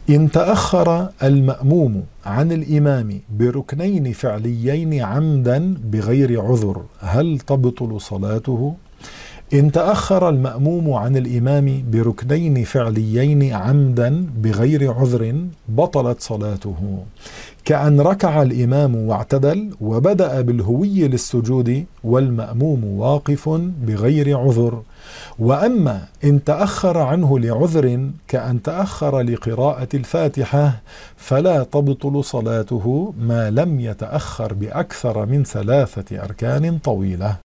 إن تأخر المأموم عن الإمام بركنين فعليين عمدا بغير عذر هل تبطل صلاته؟ إن تأخر المأموم عن الإمام بركنين فعليين عمدا بغير عذر بطلت صلاته، كأن ركع الإمام واعتدل وبدأ بالهوي للسجود والمأموم واقف بغير عذر. وأما إن تأخر عنه لعذر كأن تأخر لقراءة الفاتحة فلا تبطل صلاته ما لم يتأخر بأكثر من 3 أركان طويلة.